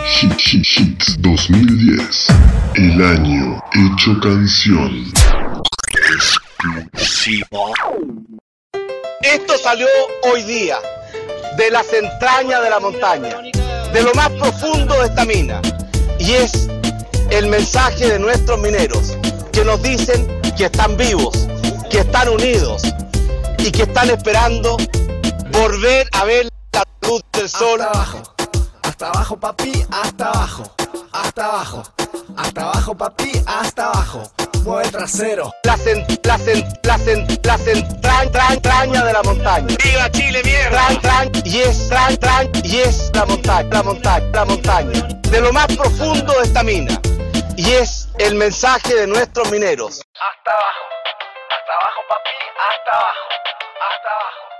Hits 2010. El año hecho canción. Exclusivo. Esto salió hoy día de las entrañas de la montaña, de lo más profundo de esta mina, y es el mensaje de nuestros mineros que nos dicen que están vivos, que están unidos y que están esperando volver a ver la luz del sol. Hasta abajo papi, hasta abajo, hasta abajo, hasta abajo papi, hasta abajo. Mueve el trasero. Las entrañas de la montaña. ¡Viva Chile, mierda! Y es la montaña. De lo más profundo de esta mina. Y es el mensaje de nuestros mineros. Hasta abajo papi, hasta abajo, hasta abajo.